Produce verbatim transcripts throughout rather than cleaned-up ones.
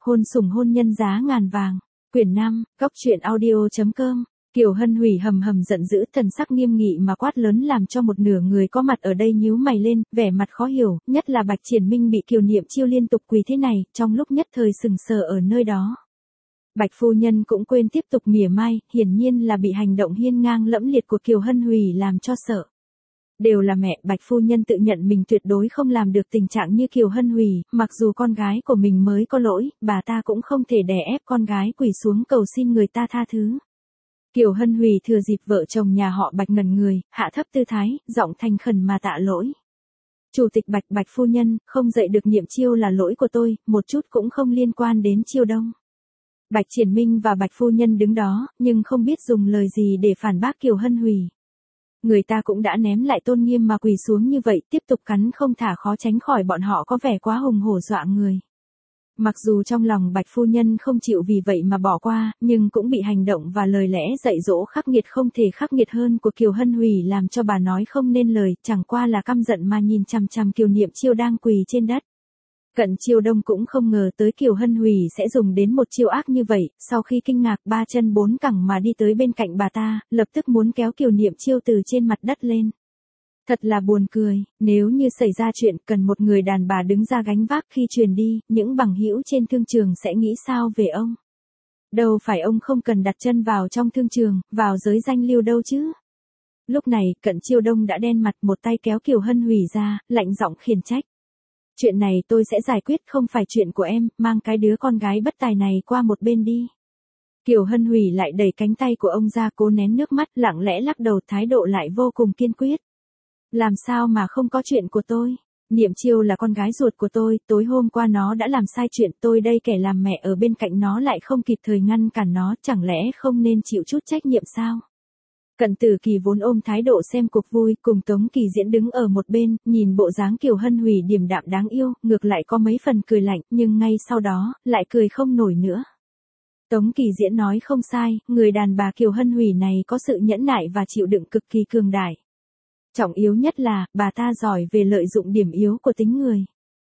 Hôn sủng hôn nhân giá ngàn vàng. Quyển năm, Cóc truyện audio chấm com. Kiều Hân Hủy hầm hầm giận dữ, thần sắc nghiêm nghị mà quát lớn làm cho một nửa người có mặt ở đây nhíu mày lên, vẻ mặt khó hiểu, nhất là Bạch Triển Minh bị Kiều Niệm Chiêu liên tục quỳ thế này, trong lúc nhất thời sừng sờ ở nơi đó. Bạch phu nhân cũng quên tiếp tục mỉa mai, hiển nhiên là bị hành động hiên ngang lẫm liệt của Kiều Hân Hủy làm cho sợ. Đều là mẹ, Bạch phu nhân tự nhận mình tuyệt đối không làm được tình trạng như Kiều Hân Hủy, mặc dù con gái của mình mới có lỗi, bà ta cũng không thể đè ép con gái quỳ xuống cầu xin người ta tha thứ. Kiều Hân Hủy thừa dịp vợ chồng nhà họ Bạch ngẩn người, hạ thấp tư thái, giọng thành khẩn mà tạ lỗi. Chủ tịch Bạch, Bạch phu nhân, không dạy được Niệm Chiêu là lỗi của tôi, một chút cũng không liên quan đến Chiêu Đông. Bạch Triển Minh và Bạch phu nhân đứng đó, nhưng không biết dùng lời gì để phản bác Kiều Hân Hủy. Người ta cũng đã ném lại tôn nghiêm mà quỳ xuống như vậy, tiếp tục cắn không thả, khó tránh khỏi bọn họ có vẻ quá hùng hổ dọa người. Mặc dù trong lòng Bạch phu nhân không chịu vì vậy mà bỏ qua, nhưng cũng bị hành động và lời lẽ dạy dỗ khắc nghiệt không thể khắc nghiệt hơn của Kiều Hân Hủy làm cho bà nói không nên lời, chẳng qua là căm giận mà nhìn chằm chằm Kiều Niệm Chiêu đang quỳ trên đất. Cận Chiêu Đông cũng không ngờ tới Kiều Hân Hủy sẽ dùng đến một chiêu ác như vậy, sau khi kinh ngạc ba chân bốn cẳng mà đi tới bên cạnh bà ta, lập tức muốn kéo Kiều Niệm Chiêu từ trên mặt đất lên. Thật là buồn cười, nếu như xảy ra chuyện cần một người đàn bà đứng ra gánh vác khi truyền đi, những bằng hữu trên thương trường sẽ nghĩ sao về ông? Đâu phải ông không cần đặt chân vào trong thương trường, vào giới danh lưu đâu chứ? Lúc này, Cận Chiêu Đông đã đen mặt, một tay kéo Kiều Hân Hủy ra, lạnh giọng khiển trách. Chuyện này tôi sẽ giải quyết, không phải chuyện của em, mang cái đứa con gái bất tài này qua một bên đi. Kiều Hân Hủy lại đẩy cánh tay của ông ra, cố nén nước mắt, lặng lẽ lắc đầu, thái độ lại vô cùng kiên quyết. Làm sao mà không có chuyện của tôi? Niệm Chiêu là con gái ruột của tôi, tối hôm qua nó đã làm sai chuyện, tôi đây kẻ làm mẹ ở bên cạnh nó lại không kịp thời ngăn cản nó, chẳng lẽ không nên chịu chút trách nhiệm sao? Cận Tử Kỳ vốn ôm thái độ xem cuộc vui, cùng Tống Kỳ Diễn đứng ở một bên, nhìn bộ dáng Kiều Hân Hủy điềm đạm đáng yêu, ngược lại có mấy phần cười lạnh, nhưng ngay sau đó, lại cười không nổi nữa. Tống Kỳ Diễn nói không sai, người đàn bà Kiều Hân Hủy này có sự nhẫn nại và chịu đựng cực kỳ cường đại. Trọng yếu nhất là, bà ta giỏi về lợi dụng điểm yếu của tính người.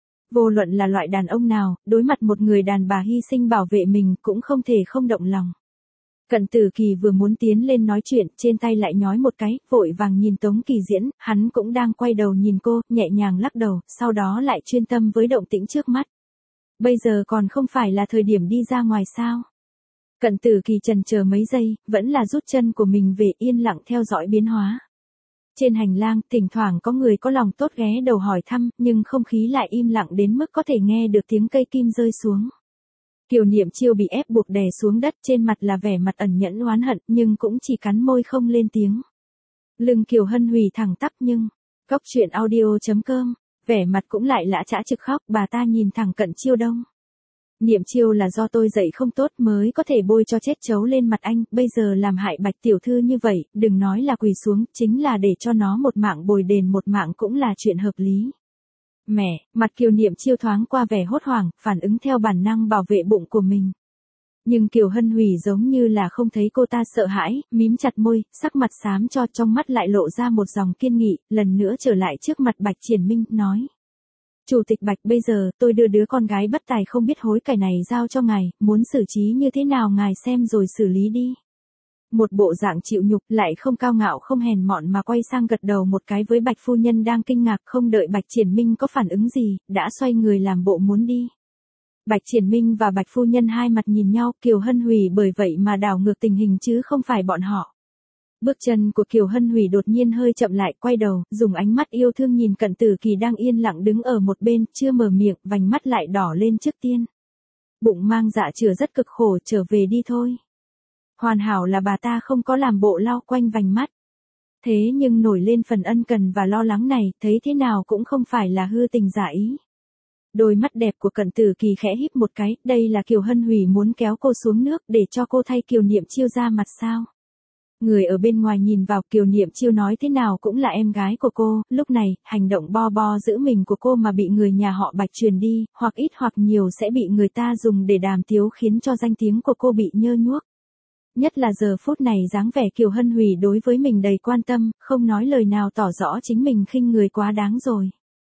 Vô luận là loại đàn ông nào, đối mặt một người đàn bà hy sinh bảo vệ mình cũng không thể không động lòng. Cận Tử Kỳ vừa muốn tiến lên nói chuyện, trên tay lại nhói một cái, vội vàng nhìn Tống Kỳ Diễn, hắn cũng đang quay đầu nhìn cô, nhẹ nhàng lắc đầu, sau đó lại chuyên tâm với động tĩnh trước mắt. Bây giờ còn không phải là thời điểm đi ra ngoài sao? Cận Tử Kỳ chần chờ mấy giây, vẫn là rút chân của mình về, yên lặng theo dõi biến hóa. Trên hành lang, thỉnh thoảng có người có lòng tốt ghé đầu hỏi thăm, nhưng không khí lại im lặng đến mức có thể nghe được tiếng cây kim rơi xuống. Kiều Niệm Chiêu bị ép buộc đè xuống đất, trên mặt là vẻ mặt ẩn nhẫn oán hận, nhưng cũng chỉ cắn môi không lên tiếng. Lưng Kiều Hân Hủy thẳng tắp nhưng, Cóc truyện audio chấm com, vẻ mặt cũng lại lã chã trực khóc, bà ta nhìn thẳng Cận Chiêu Đông. Niệm Chiêu là do tôi dạy không tốt mới có thể bôi cho chết chấu lên mặt anh, bây giờ làm hại Bạch tiểu thư như vậy, đừng nói là quỳ xuống, chính là để cho nó một mạng bồi đền một mạng cũng là chuyện hợp lý. Mẹ, mặt Kiều Niệm Chiêu thoáng qua vẻ hốt hoảng, phản ứng theo bản năng bảo vệ bụng của mình. Nhưng Kiều Hân Hủy giống như là không thấy cô ta sợ hãi, mím chặt môi, sắc mặt xám cho, trong mắt lại lộ ra một dòng kiên nghị, lần nữa trở lại trước mặt Bạch Triển Minh, nói. Chủ tịch Bạch, bây giờ tôi đưa đứa con gái bất tài không biết hối cải này giao cho ngài, muốn xử trí như thế nào ngài xem rồi xử lý đi. Một bộ dạng chịu nhục, lại không cao ngạo không hèn mọn mà quay sang gật đầu một cái với Bạch phu nhân đang kinh ngạc, không đợi Bạch Triển Minh có phản ứng gì, đã xoay người làm bộ muốn đi. Bạch Triển Minh và Bạch phu nhân hai mặt nhìn nhau, Kiều Hân Hủy bởi vậy mà đảo ngược tình hình chứ không phải bọn họ. Bước chân của Kiều Hân Hủy đột nhiên hơi chậm lại, quay đầu, dùng ánh mắt yêu thương nhìn Cận Tử Kỳ đang yên lặng đứng ở một bên, chưa mở miệng, vành mắt lại đỏ lên trước tiên. Bụng mang dạ chửa rất cực khổ, trở về đi thôi. Hoàn hảo là bà ta không có làm bộ lau quanh vành mắt. Thế nhưng nổi lên phần ân cần và lo lắng này, thấy thế nào cũng không phải là hư tình giả ý. Đôi mắt đẹp của Cận Tử Kỳ khẽ híp một cái, đây là Kiều Hân Hủy muốn kéo cô xuống nước để cho cô thay Kiều Niệm Chiêu ra mặt sao? Người ở bên ngoài nhìn vào, Kiều Niệm Chiêu nói thế nào cũng là em gái của cô, lúc này, hành động bo bo giữ mình của cô mà bị người nhà họ Bạch truyền đi, hoặc ít hoặc nhiều sẽ bị người ta dùng để đàm tiếu khiến cho danh tiếng của cô bị nhơ nhuốc. Nhất là giờ phút này dáng vẻ Kiều Hân Hủy đối với mình đầy quan tâm, không nói lời nào tỏ rõ chính mình khinh người quá đáng rồi.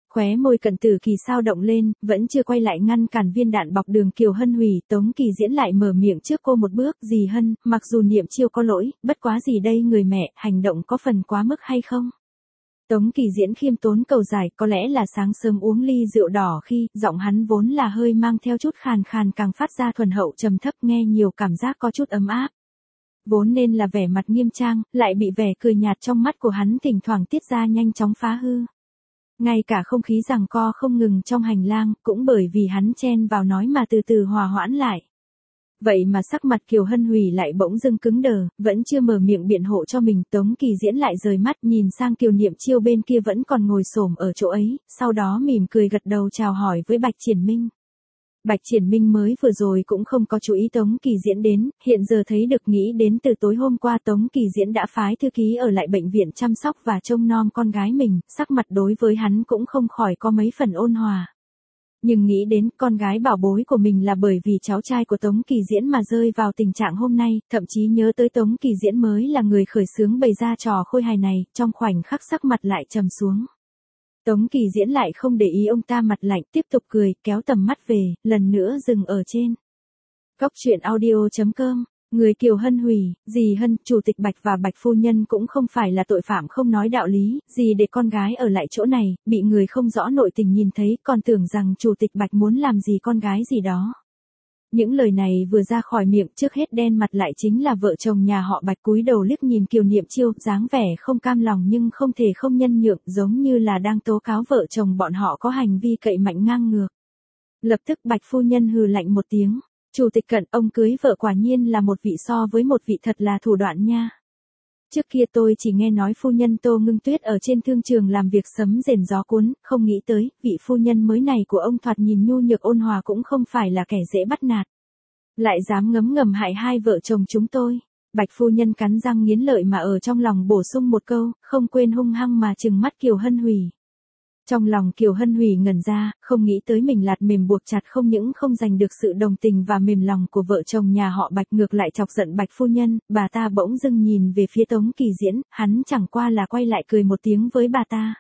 Khóe môi Cận Tử Kỳ sao động lên, vẫn chưa quay lại ngăn cản viên đạn bọc đường Kiều Hân hủy, Tống Kỳ Diễn lại mở miệng trước cô một bước, "Dì Hân, mặc dù Niệm Chiêu có lỗi, bất quá gì đây người mẹ, hành động có phần quá mức hay không?" Tống Kỳ Diễn khiêm tốn cầu giải, có lẽ là sáng sớm uống ly rượu đỏ khi, giọng hắn vốn là hơi mang theo chút khàn khàn càng phát ra thuần hậu trầm thấp, nghe nhiều cảm giác có chút ấm áp. Vốn nên là vẻ mặt nghiêm trang, lại bị vẻ cười nhạt trong mắt của hắn thỉnh thoảng tiết ra nhanh chóng phá hư. Ngay cả không khí giằng co không ngừng trong hành lang, cũng bởi vì hắn chen vào nói mà từ từ hòa hoãn lại. Vậy mà sắc mặt Kiều Hân hủy lại bỗng dưng cứng đờ, vẫn chưa mở miệng biện hộ cho mình, Tống Kỳ Diễn lại rời mắt nhìn sang Kiều Niệm Chiêu bên kia vẫn còn ngồi xổm ở chỗ ấy, sau đó mỉm cười gật đầu chào hỏi với Bạch Triển Minh. Bạch Triển Minh mới vừa rồi cũng không có chú ý Tống Kỳ Diễn đến, hiện giờ thấy được nghĩ đến từ tối hôm qua Tống Kỳ Diễn đã phái thư ký ở lại bệnh viện chăm sóc và trông nom con gái mình, sắc mặt đối với hắn cũng không khỏi có mấy phần ôn hòa. Nhưng nghĩ đến con gái bảo bối của mình là bởi vì cháu trai của Tống Kỳ Diễn mà rơi vào tình trạng hôm nay, thậm chí nhớ tới Tống Kỳ Diễn mới là người khởi xướng bày ra trò khôi hài này, trong khoảnh khắc sắc mặt lại trầm xuống. Tống Kỳ Diễn lại không để ý ông ta mặt lạnh, tiếp tục cười, kéo tầm mắt về, lần nữa dừng ở trên Cóc truyện audio chấm com. Người Kiều Hân hủy, dì Hân, Chủ tịch Bạch và Bạch phu nhân cũng không phải là tội phạm không nói đạo lý, gì để con gái ở lại chỗ này, bị người không rõ nội tình nhìn thấy, còn tưởng rằng Chủ tịch Bạch muốn làm gì con gái gì đó. Những lời này vừa ra khỏi miệng, trước hết đen mặt lại chính là vợ chồng nhà họ Bạch, cúi đầu liếc nhìn Kiều Niệm Chiêu, dáng vẻ không cam lòng nhưng không thể không nhân nhượng, giống như là đang tố cáo vợ chồng bọn họ có hành vi cậy mạnh ngang ngược. Lập tức Bạch phu nhân hừ lạnh một tiếng. Chủ tịch Cận, ông cưới vợ quả nhiên là một vị so với một vị thật là thủ đoạn nha. Trước kia tôi chỉ nghe nói phu nhân Tô Ngưng Tuyết ở trên thương trường làm việc sấm rền gió cuốn, không nghĩ tới, vị phu nhân mới này của ông thoạt nhìn nhu nhược ôn hòa cũng không phải là kẻ dễ bắt nạt. Lại dám ngấm ngầm hại hai vợ chồng chúng tôi. Bạch phu nhân cắn răng nghiến lợi mà ở trong lòng bổ sung một câu, không quên hung hăng mà trừng mắt Kiều Hân hủy. Trong lòng Kiều Hân hủy ngẩn ra, không nghĩ tới mình lạt mềm buộc chặt không những không giành được sự đồng tình và mềm lòng của vợ chồng nhà họ Bạch, ngược lại chọc giận Bạch phu nhân, bà ta bỗng dưng nhìn về phía Tống Kỳ Diễn, hắn chẳng qua là quay lại cười một tiếng với bà ta.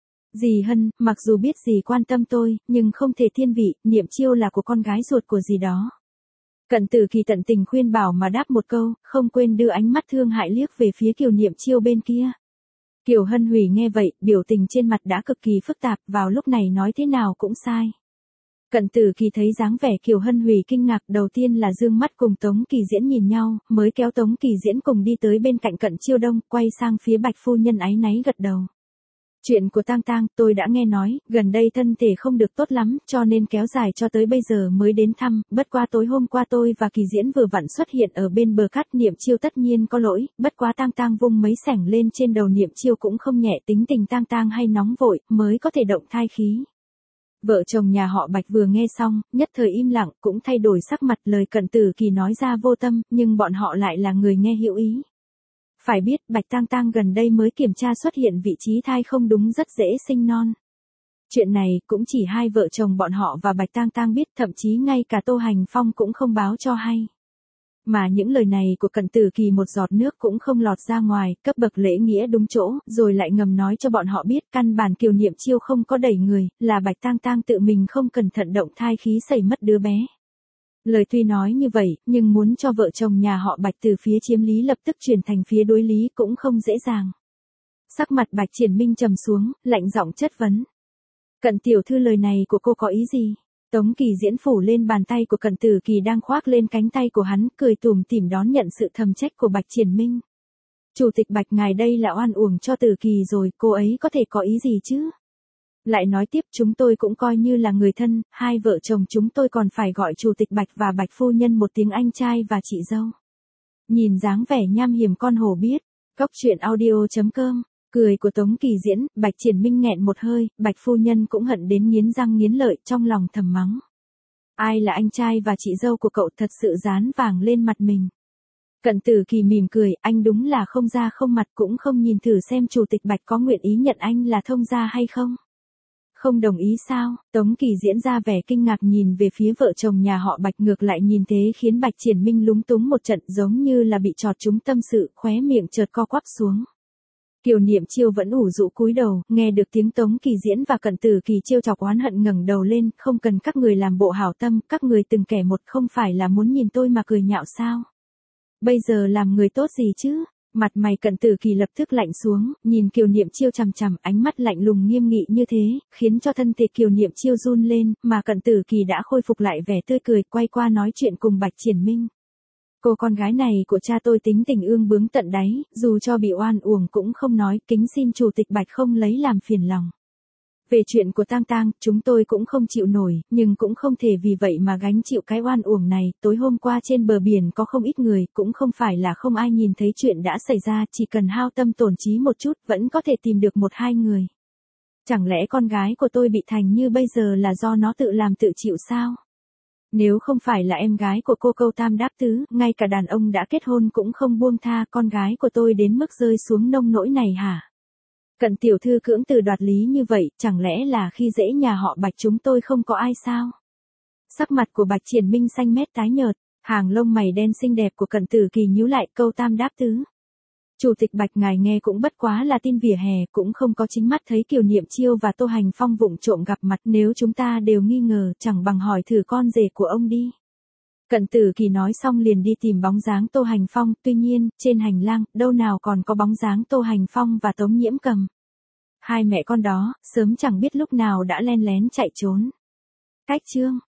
Dì Hân, mặc dù biết dì quan tâm tôi, nhưng không thể thiên vị, Niệm Chiêu là của con gái ruột của dì đó. Cận Tử Kỳ tận tình khuyên bảo mà đáp một câu, không quên đưa ánh mắt thương hại liếc về phía Kiều Niệm Chiêu bên kia. Kiều Hân hủy nghe vậy, biểu tình trên mặt đã cực kỳ phức tạp, vào lúc này nói thế nào cũng sai. Cận Tử Kỳ thấy dáng vẻ Kiều Hân hủy kinh ngạc, đầu tiên là dương mắt cùng Tống Kỳ Diễn nhìn nhau, mới kéo Tống Kỳ Diễn cùng đi tới bên cạnh Cận Chiêu Đông, quay sang phía Bạch phu nhân áy náy gật đầu. Chuyện của Tang Tang, tôi đã nghe nói, gần đây thân thể không được tốt lắm, cho nên kéo dài cho tới bây giờ mới đến thăm, bất quá tối hôm qua tôi và Kỳ Diễn vừa vặn xuất hiện ở bên bờ cát, Niệm Chiêu tất nhiên có lỗi, bất quá Tang Tang vung mấy sẻng lên trên đầu Niệm Chiêu cũng không nhẹ, tính tình Tang Tang hay nóng vội, mới có thể động thai khí. Vợ chồng nhà họ Bạch vừa nghe xong, nhất thời im lặng, cũng thay đổi sắc mặt, lời Cận Tử Kỳ nói ra vô tâm, nhưng bọn họ lại là người nghe hữu ý. Phải biết, Bạch Tang Tang gần đây mới kiểm tra xuất hiện vị trí thai không đúng, rất dễ sinh non. Chuyện này cũng chỉ hai vợ chồng bọn họ và Bạch Tang Tang biết, thậm chí ngay cả Tô Hành Phong cũng không báo cho hay. Mà những lời này của Cận Tử Kỳ một giọt nước cũng không lọt ra ngoài, cấp bậc lễ nghĩa đúng chỗ, rồi lại ngầm nói cho bọn họ biết, căn bản Kiều Niệm Chiêu không có đẩy người, là Bạch Tang Tang tự mình không cẩn thận động thai khí xảy mất đứa bé. Lời tuy nói như vậy, nhưng muốn cho vợ chồng nhà họ Bạch từ phía chiếm lý lập tức chuyển thành phía đối lý cũng không dễ dàng. Sắc mặt Bạch Triển Minh trầm xuống, lạnh giọng chất vấn. Cận tiểu thư, lời này của cô có ý gì? Tống Kỳ Diễn phủ lên bàn tay của Cận Tử Kỳ đang khoác lên cánh tay của hắn, cười tủm tỉm đón nhận sự thầm trách của Bạch Triển Minh. Chủ tịch Bạch, ngài đây là oan uổng cho Tử Kỳ rồi, cô ấy có thể có ý gì chứ? Lại nói tiếp, chúng tôi cũng coi như là người thân, hai vợ chồng chúng tôi còn phải gọi Chủ tịch Bạch và Bạch phu nhân một tiếng anh trai và chị dâu. Nhìn dáng vẻ nham hiểm con hổ biết, Cóc truyện audio chấm com, cười của Tống Kỳ Diễn, Bạch Triển Minh nghẹn một hơi, Bạch phu nhân cũng hận đến nghiến răng nghiến lợi, trong lòng thầm mắng. Ai là anh trai và chị dâu của cậu, thật sự dán vàng lên mặt mình. Cận Tử Kỳ mỉm cười, anh đúng là không da không mặt, cũng không nhìn thử xem Chủ tịch Bạch có nguyện ý nhận anh là thông gia hay không. Không đồng ý sao? Tống Kỳ Diễn ra vẻ kinh ngạc nhìn về phía vợ chồng nhà họ Bạch, ngược lại nhìn thế khiến Bạch Triển Minh lúng túng một trận, giống như là bị chọt trúng tâm sự, khóe miệng chợt co quắp xuống. Kiều Niệm Chiêu vẫn ủ rũ cúi đầu, nghe được tiếng Tống Kỳ Diễn và Cận Tử Kỳ trêu chọc oán hận ngẩng đầu lên, không cần các người làm bộ hảo tâm, các người từng kẻ một không phải là muốn nhìn tôi mà cười nhạo sao? Bây giờ làm người tốt gì chứ? Mặt mày Cận Tử Kỳ lập tức lạnh xuống, nhìn Kiều Niệm Chiêu chằm chằm, ánh mắt lạnh lùng nghiêm nghị như thế, khiến cho thân thể Kiều Niệm Chiêu run lên, mà Cận Tử Kỳ đã khôi phục lại vẻ tươi cười, quay qua nói chuyện cùng Bạch Triển Minh. Cô con gái này của cha tôi tính tình ương bướng tận đáy, dù cho bị oan uổng cũng không nói, kính xin chủ tịch Bạch không lấy làm phiền lòng. Về chuyện của Tang Tang, chúng tôi cũng không chịu nổi, nhưng cũng không thể vì vậy mà gánh chịu cái oan uổng này. Tối hôm qua trên bờ biển có không ít người, cũng không phải là không ai nhìn thấy chuyện đã xảy ra, chỉ cần hao tâm tổn trí một chút, vẫn có thể tìm được một hai người. Chẳng lẽ con gái của tôi bị thành như bây giờ là do nó tự làm tự chịu sao? Nếu không phải là em gái của cô Câu Tam Đáp Tứ, ngay cả đàn ông đã kết hôn cũng không buông tha, con gái của tôi đến mức rơi xuống nông nỗi này hả? Cận tiểu thư cưỡng từ đoạt lý như vậy, chẳng lẽ là khi dễ nhà họ Bạch chúng tôi không có ai sao? Sắc mặt của Bạch Triển Minh xanh mét tái nhợt, hàng lông mày đen xinh đẹp của Cận Tử Kỳ nhíu lại. Câu Tam Đáp Tứ. Chủ tịch Bạch ngài nghe cũng bất quá là tin vỉa hè, cũng không có chính mắt thấy Kiều Niệm Chiêu và Tô Hành Phong vụng trộm gặp mặt, nếu chúng ta đều nghi ngờ, chẳng bằng hỏi thử con rể của ông đi. Cận Tử Kỳ nói xong liền đi tìm bóng dáng Tô Hành Phong, tuy nhiên, trên hành lang, đâu nào còn có bóng dáng Tô Hành Phong và Tống Nhiễm Cầm. Hai mẹ con đó, sớm chẳng biết lúc nào đã len lén chạy trốn. Cách chương